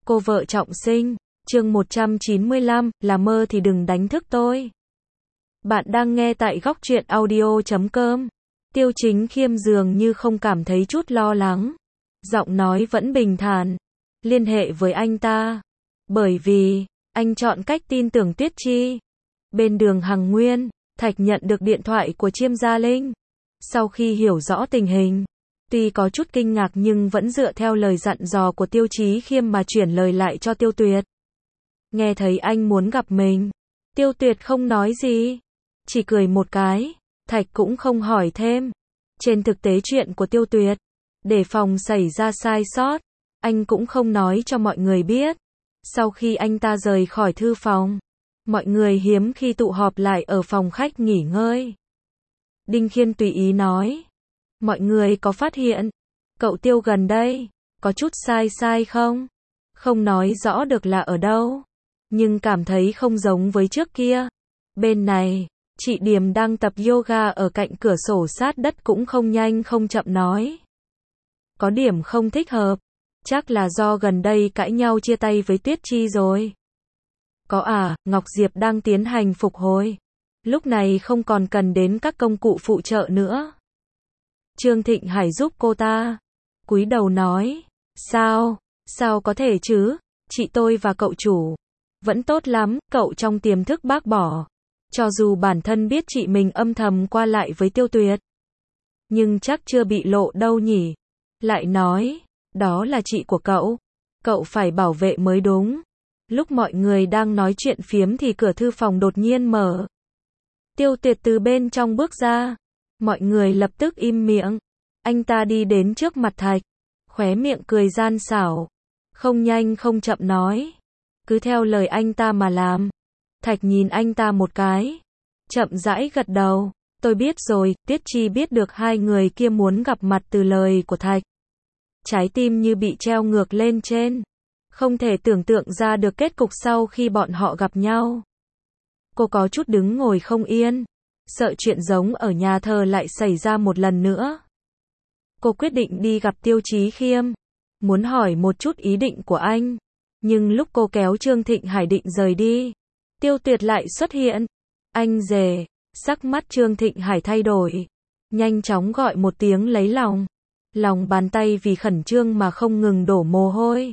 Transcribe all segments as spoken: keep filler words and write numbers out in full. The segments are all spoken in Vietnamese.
Cô vợ trọng sinh, chương một trăm chín mươi lăm, là mơ thì đừng đánh thức tôi. Bạn đang nghe tại góc truyện audio chấm com. Tiêu Chính Khiêm dường như không cảm thấy chút lo lắng. Giọng nói vẫn bình thản. Liên hệ với anh ta. Bởi vì, anh chọn cách tin tưởng Tuyết Chi. Bên đường Hằng Nguyên, Thạch nhận được điện thoại của Chiêm Gia Linh. Sau khi hiểu rõ tình hình, tuy có chút kinh ngạc nhưng vẫn dựa theo lời dặn dò của Tiêu Chí Khiêm mà chuyển lời lại cho Tiêu Tuyệt. Nghe thấy anh muốn gặp mình, Tiêu Tuyệt không nói gì, chỉ cười một cái. Thạch cũng không hỏi thêm. Trên thực tế chuyện của Tiêu Tuyệt, để phòng xảy ra sai sót, anh cũng không nói cho mọi người biết. Sau khi anh ta rời khỏi thư phòng, mọi người hiếm khi tụ họp lại ở phòng khách nghỉ ngơi. Đinh Khiên tùy ý nói, mọi người có phát hiện, cậu Tiêu gần đây, có chút sai sai không? Không nói rõ được là ở đâu, nhưng cảm thấy không giống với trước kia. Bên này, chị Điềm đang tập yoga ở cạnh cửa sổ sát đất cũng không nhanh không chậm nói. Có điểm không thích hợp, chắc là do gần đây cãi nhau chia tay với Tuyết Chi rồi. Có à, Ngọc Diệp đang tiến hành phục hồi. Lúc này không còn cần đến các công cụ phụ trợ nữa. Trương Thịnh Hải giúp cô ta. Cúi đầu nói, sao, sao có thể chứ, chị tôi và cậu chủ. Vẫn tốt lắm, cậu trong tiềm thức bác bỏ. Cho dù bản thân biết chị mình âm thầm qua lại với Tiêu Tuyệt. Nhưng chắc chưa bị lộ đâu nhỉ. Lại nói, đó là chị của cậu. Cậu phải bảo vệ mới đúng. Lúc mọi người đang nói chuyện phiếm thì cửa thư phòng đột nhiên mở. Tiêu Tuyệt từ bên trong bước ra. Mọi người lập tức im miệng. Anh ta đi đến trước mặt Thạch. Khóe miệng cười gian xảo. Không nhanh không chậm nói. Cứ theo lời anh ta mà làm. Thạch nhìn anh ta một cái. Chậm rãi gật đầu. Tôi biết rồi. Tiết Chi biết được hai người kia muốn gặp mặt từ lời của Thạch. Trái tim như bị treo ngược lên trên. Không thể tưởng tượng ra được kết cục sau khi bọn họ gặp nhau. Cô có chút đứng ngồi không yên. Sợ chuyện giống ở nhà thờ lại xảy ra một lần nữa. Cô quyết định đi gặp Tiêu Chí Khiêm. Muốn hỏi một chút ý định của anh. Nhưng lúc cô kéo Trương Thịnh Hải định rời đi, Tiêu Tuyệt lại xuất hiện. Anh rể. Sắc mắt Trương Thịnh Hải thay đổi. Nhanh chóng gọi một tiếng lấy lòng. Lòng bàn tay vì khẩn trương mà không ngừng đổ mồ hôi.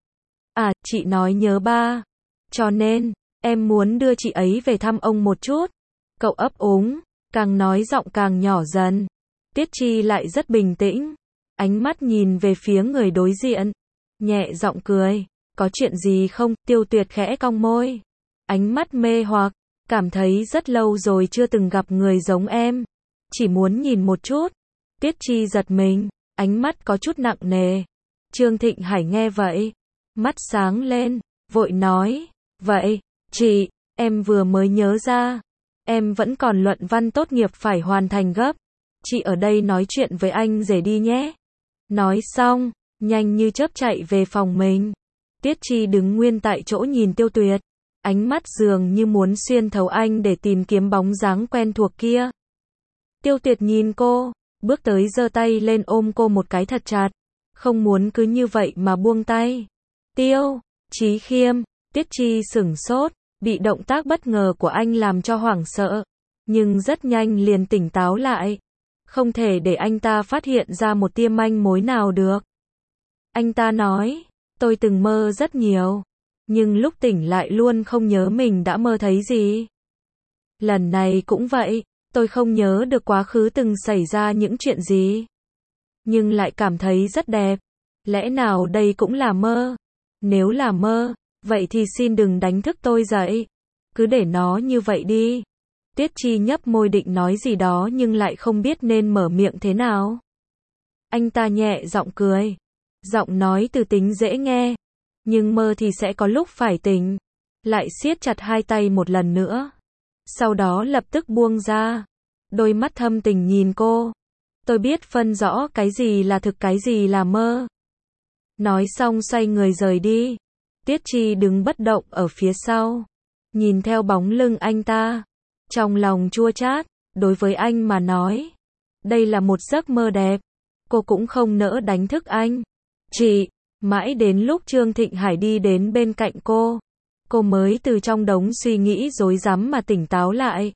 À, chị nói nhớ ba. Cho nên, em muốn đưa chị ấy về thăm ông một chút. Cậu ấp úng, càng nói giọng càng nhỏ dần. Tiết Chi lại rất bình tĩnh. Ánh mắt nhìn về phía người đối diện. Nhẹ giọng cười. Có chuyện gì không? Tiêu Tuyệt khẽ cong môi. Ánh mắt mê hoặc. Cảm thấy rất lâu rồi chưa từng gặp người giống em. Chỉ muốn nhìn một chút. Tiết Chi giật mình. Ánh mắt có chút nặng nề. Trương Thịnh Hải nghe vậy. Mắt sáng lên. Vội nói. Vậy, chị, em vừa mới nhớ ra. Em vẫn còn luận văn tốt nghiệp phải hoàn thành gấp. Chị ở đây nói chuyện với anh rể đi nhé. Nói xong, nhanh như chớp chạy về phòng mình. Tiết Chi đứng nguyên tại chỗ nhìn Tiêu Tuyệt. Ánh mắt dường như muốn xuyên thấu anh để tìm kiếm bóng dáng quen thuộc kia. Tiêu Tuyệt nhìn cô, bước tới giơ tay lên ôm cô một cái thật chặt. Không muốn cứ như vậy mà buông tay. Tiêu Chí Khiêm. Tiết Chi sửng sốt, bị động tác bất ngờ của anh làm cho hoảng sợ. Nhưng rất nhanh liền tỉnh táo lại. Không thể để anh ta phát hiện ra một tia manh mối nào được. Anh ta nói, tôi từng mơ rất nhiều. Nhưng lúc tỉnh lại luôn không nhớ mình đã mơ thấy gì. Lần này cũng vậy, tôi không nhớ được quá khứ từng xảy ra những chuyện gì. Nhưng lại cảm thấy rất đẹp. Lẽ nào đây cũng là mơ? Nếu là mơ, vậy thì xin đừng đánh thức tôi dậy. Cứ để nó như vậy đi. Tiết Chi nhấp môi định nói gì đó nhưng lại không biết nên mở miệng thế nào. Anh ta nhẹ giọng cười. Giọng nói từ tính dễ nghe. Nhưng mơ thì sẽ có lúc phải tỉnh. Lại siết chặt hai tay một lần nữa. Sau đó lập tức buông ra. Đôi mắt thâm tình nhìn cô. Tôi biết phân rõ cái gì là thực cái gì là mơ. Nói xong xoay người rời đi. Tiết Chi đứng bất động ở phía sau. Nhìn theo bóng lưng anh ta. Trong lòng chua chát. Đối với anh mà nói. Đây là một giấc mơ đẹp. Cô cũng không nỡ đánh thức anh. Chị, Mãi đến lúc Trương Thịnh Hải đi đến bên cạnh cô, cô mới từ trong đống suy nghĩ rối rắm mà tỉnh táo lại.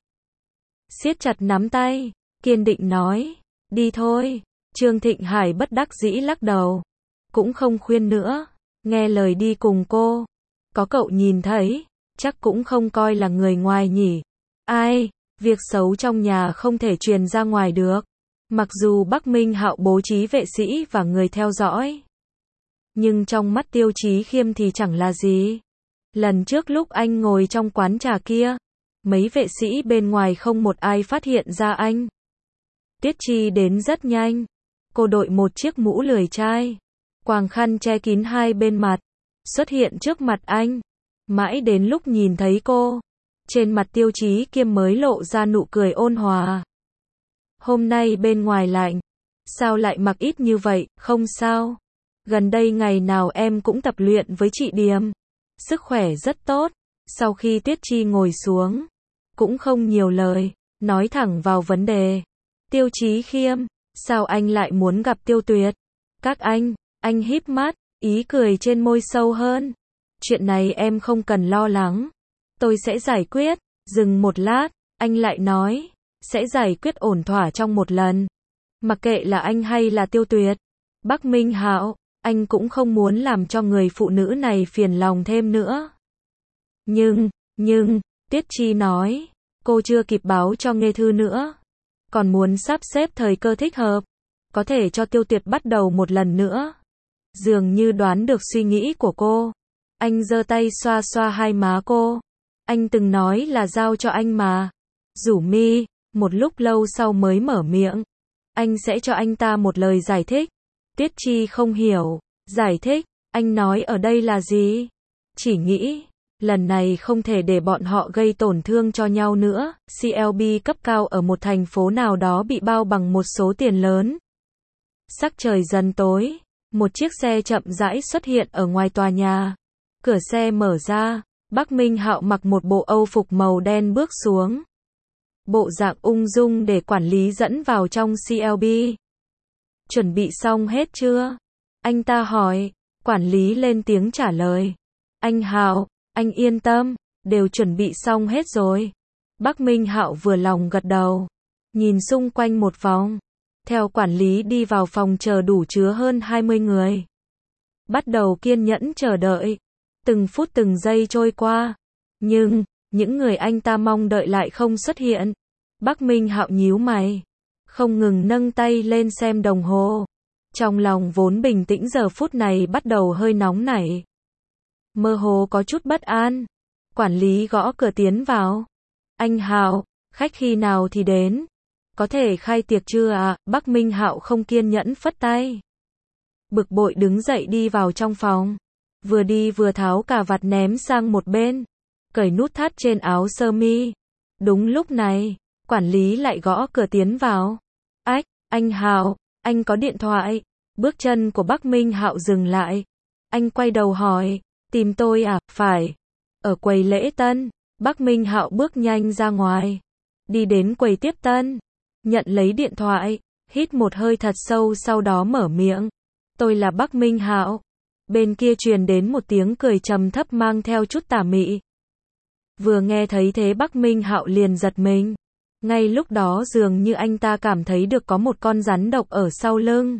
Siết chặt nắm tay, kiên định nói, đi thôi. Trương Thịnh Hải bất đắc dĩ lắc đầu, cũng không khuyên nữa, nghe lời đi cùng cô. Có cậu nhìn thấy, chắc cũng không coi là người ngoài nhỉ. Ai, việc xấu trong nhà không thể truyền ra ngoài được. Mặc dù Bắc Minh Hạo bố trí vệ sĩ và người theo dõi, nhưng trong mắt Tiêu Chí Khiêm thì chẳng là gì. Lần trước lúc anh ngồi trong quán trà kia, mấy vệ sĩ bên ngoài không một ai phát hiện ra anh. Tiết Chi đến rất nhanh. Cô đội một chiếc mũ lười chai, quàng khăn che kín hai bên mặt, xuất hiện trước mặt anh. Mãi đến lúc nhìn thấy cô, trên mặt Tiêu Chí Kiêm mới lộ ra nụ cười ôn hòa. Hôm nay bên ngoài lạnh, sao lại mặc ít như vậy? Không sao. Gần đây ngày nào em cũng tập luyện với chị Điềm, sức khỏe rất tốt. Sau khi Tiết Chi ngồi xuống, cũng không nhiều lời, nói thẳng vào vấn đề. Tiêu Chí Khiêm, sao anh lại muốn gặp Tiêu Tuyệt? Các anh, anh híp mắt, ý cười trên môi sâu hơn. Chuyện này em không cần lo lắng, tôi sẽ giải quyết. Dừng một lát, anh lại nói, sẽ giải quyết ổn thỏa trong một lần. Mặc kệ là anh hay là Tiêu Tuyệt, Bắc Minh Hạo, anh cũng không muốn làm cho người phụ nữ này phiền lòng thêm nữa. Nhưng, nhưng, Tiết Chi nói, cô chưa kịp báo cho Nghê Thư nữa, còn muốn sắp xếp thời cơ thích hợp, có thể cho Tiêu Tuyệt bắt đầu một lần nữa. Dường như đoán được suy nghĩ của cô, anh giơ tay xoa xoa hai má cô. Anh từng nói là giao cho anh mà. Rủ mi, một lúc lâu sau mới mở miệng. Anh sẽ cho anh ta một lời giải thích. Tiết Chi không hiểu, giải thích, anh nói ở đây là gì? Chỉ nghĩ, lần này không thể để bọn họ gây tổn thương cho nhau nữa. xê lờ bê cấp cao ở một thành phố nào đó bị bao bằng một số tiền lớn. Sắc trời dần tối, một chiếc xe chậm rãi xuất hiện ở ngoài tòa nhà. Cửa xe mở ra, Bắc Minh Hạo mặc một bộ âu phục màu đen bước xuống. Bộ dạng ung dung để quản lý dẫn vào trong xê lờ bê. Chuẩn bị xong hết chưa? Anh ta hỏi, quản lý lên tiếng trả lời. Anh Hạo, anh yên tâm, đều chuẩn bị xong hết rồi. Bắc Minh Hạo vừa lòng gật đầu, nhìn xung quanh một vòng. Theo quản lý đi vào phòng chờ đủ chứa hơn hai mươi người. Bắt đầu kiên nhẫn chờ đợi. Từng phút từng giây trôi qua. Nhưng, những người anh ta mong đợi lại không xuất hiện. Bắc Minh Hạo nhíu mày, không ngừng nâng tay lên xem đồng hồ. Trong lòng vốn bình tĩnh giờ phút này bắt đầu hơi nóng nảy. Mơ hồ có chút bất an. Quản lý gõ cửa tiến vào. Anh Hạo, khách khi nào thì đến? Có thể khai tiệc chưa à? Bắc Minh Hạo không kiên nhẫn phất tay. Bực bội đứng dậy đi vào trong phòng. Vừa đi vừa tháo cà vạt ném sang một bên. Cởi nút thắt trên áo sơ mi. Đúng lúc này, quản lý lại gõ cửa tiến vào. Ách, anh Hạo, anh có điện thoại. Bước chân của Bắc Minh Hạo dừng lại. Anh quay đầu hỏi, tìm tôi à? Phải. Ở quầy lễ tân. Bắc Minh Hạo bước nhanh ra ngoài. Đi đến quầy tiếp tân. Nhận lấy điện thoại. Hít một hơi thật sâu sau đó mở miệng. Tôi là Bắc Minh Hạo. Bên kia truyền đến một tiếng cười trầm thấp mang theo chút tà mị. Vừa nghe thấy thế Bắc Minh Hạo liền giật mình. Ngay lúc đó dường như anh ta cảm thấy được có một con rắn độc ở sau lưng.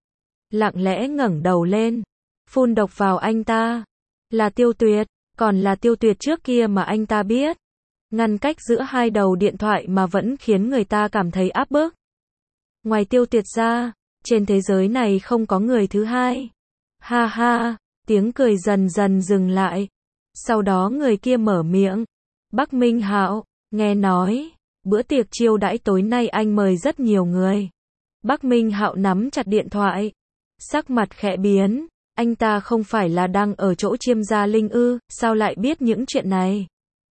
Lặng lẽ ngẩng đầu lên, phun độc vào anh ta. Là Tiêu Tuyệt, còn là Tiêu Tuyệt trước kia mà anh ta biết. Ngăn cách giữa hai đầu điện thoại mà vẫn khiến người ta cảm thấy áp bức. Ngoài Tiêu Tuyệt ra, trên thế giới này không có người thứ hai. Ha ha, tiếng cười dần dần dừng lại. Sau đó người kia mở miệng. Bắc Minh Hạo, nghe nói, bữa tiệc chiêu đãi tối nay anh mời rất nhiều người. Bắc Minh Hạo nắm chặt điện thoại. Sắc mặt khẽ biến. Anh ta không phải là đang ở chỗ Chiêm Gia Linh ư? Sao lại biết những chuyện này?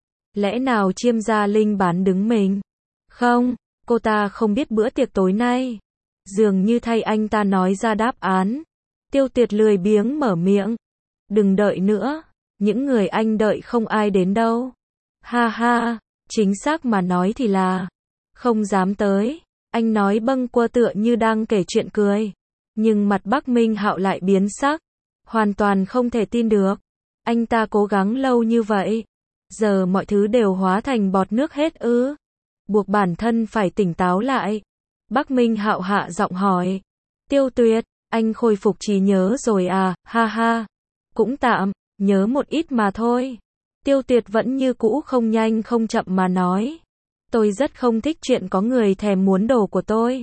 Lẽ nào Chiêm Gia Linh bán đứng mình? Không, cô ta không biết bữa tiệc tối nay. Dường như thay anh ta nói ra đáp án. Tiêu Tuyệt lười biếng mở miệng. Đừng đợi nữa. Những người anh đợi không ai đến đâu. Ha ha, chính xác mà nói thì là không dám tới. Anh nói bâng quơ tựa như đang kể chuyện cười. Nhưng mặt Bắc Minh Hạo lại biến sắc. Hoàn toàn không thể tin được. Anh ta cố gắng lâu như vậy. Giờ mọi thứ đều hóa thành bọt nước hết ư? Buộc bản thân phải tỉnh táo lại. Bắc Minh Hạo hạ giọng hỏi. Tiêu Tuyệt, anh khôi phục trí nhớ rồi à, ha ha. Cũng tạm, nhớ một ít mà thôi. Tiêu Tuyệt vẫn như cũ không nhanh không chậm mà nói. Tôi rất không thích chuyện có người thèm muốn đồ của tôi.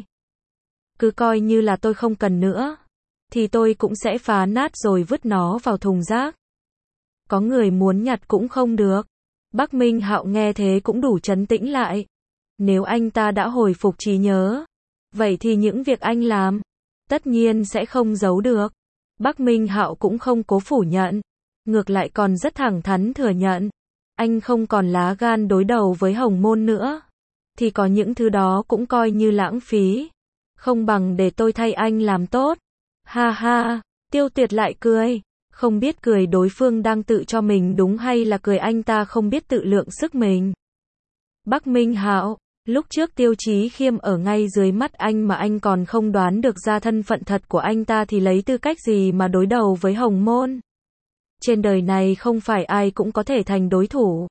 Cứ coi như là tôi không cần nữa. Thì tôi cũng sẽ phá nát rồi vứt nó vào thùng rác. Có người muốn nhặt cũng không được. Bắc Minh Hạo nghe thế cũng đủ trấn tĩnh lại. Nếu anh ta đã hồi phục trí nhớ, vậy thì những việc anh làm, tất nhiên sẽ không giấu được. Bắc Minh Hạo cũng không cố phủ nhận. Ngược lại còn rất thẳng thắn thừa nhận. Anh không còn lá gan đối đầu với Hồng Môn nữa. Thì có những thứ đó cũng coi như lãng phí. Không bằng để tôi thay anh làm tốt. Ha ha, Tiêu Tuyệt lại cười. Không biết cười đối phương đang tự cho mình đúng hay là cười anh ta không biết tự lượng sức mình. Bắc Minh Hạo, lúc trước Tiêu Chí Khiêm ở ngay dưới mắt anh mà anh còn không đoán được ra thân phận thật của anh ta thì lấy tư cách gì mà đối đầu với Hồng Môn. Trên đời này không phải ai cũng có thể thành đối thủ.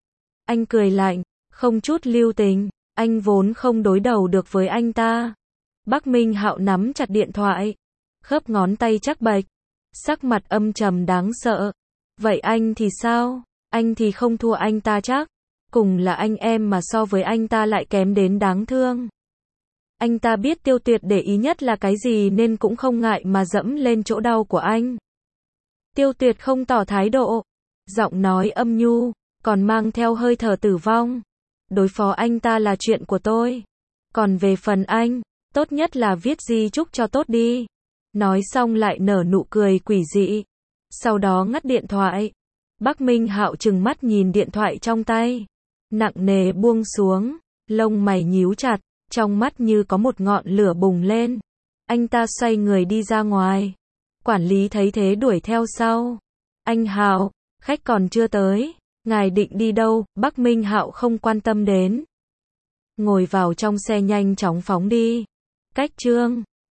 Anh cười lạnh, không chút lưu tình, anh vốn không đối đầu được với anh ta. Bắc Minh Hạo nắm chặt điện thoại, khớp ngón tay chắc bạch, sắc mặt âm trầm đáng sợ. Vậy anh thì sao? Anh thì không thua anh ta chắc. Cùng là anh em mà so với anh ta lại kém đến đáng thương. Anh ta biết Tiêu Tuyệt để ý nhất là cái gì nên cũng không ngại mà dẫm lên chỗ đau của anh. Tiêu Tuyệt không tỏ thái độ, giọng nói âm nhu, còn mang theo hơi thở tử vong. Đối phó anh ta là chuyện của tôi. Còn về phần anh, tốt nhất là viết di chúc cho tốt đi. Nói xong lại nở nụ cười quỷ dị. Sau đó ngắt điện thoại. Bắc Minh Hạo trừng mắt nhìn điện thoại trong tay. Nặng nề buông xuống, lông mày nhíu chặt, trong mắt như có một ngọn lửa bùng lên. Anh ta xoay người đi ra ngoài. Quản lý thấy thế đuổi theo sau. Anh Hạo, khách còn chưa tới, ngài định đi đâu? Bắc Minh Hạo không quan tâm đến. Ngồi vào trong xe nhanh chóng phóng đi. Cách chương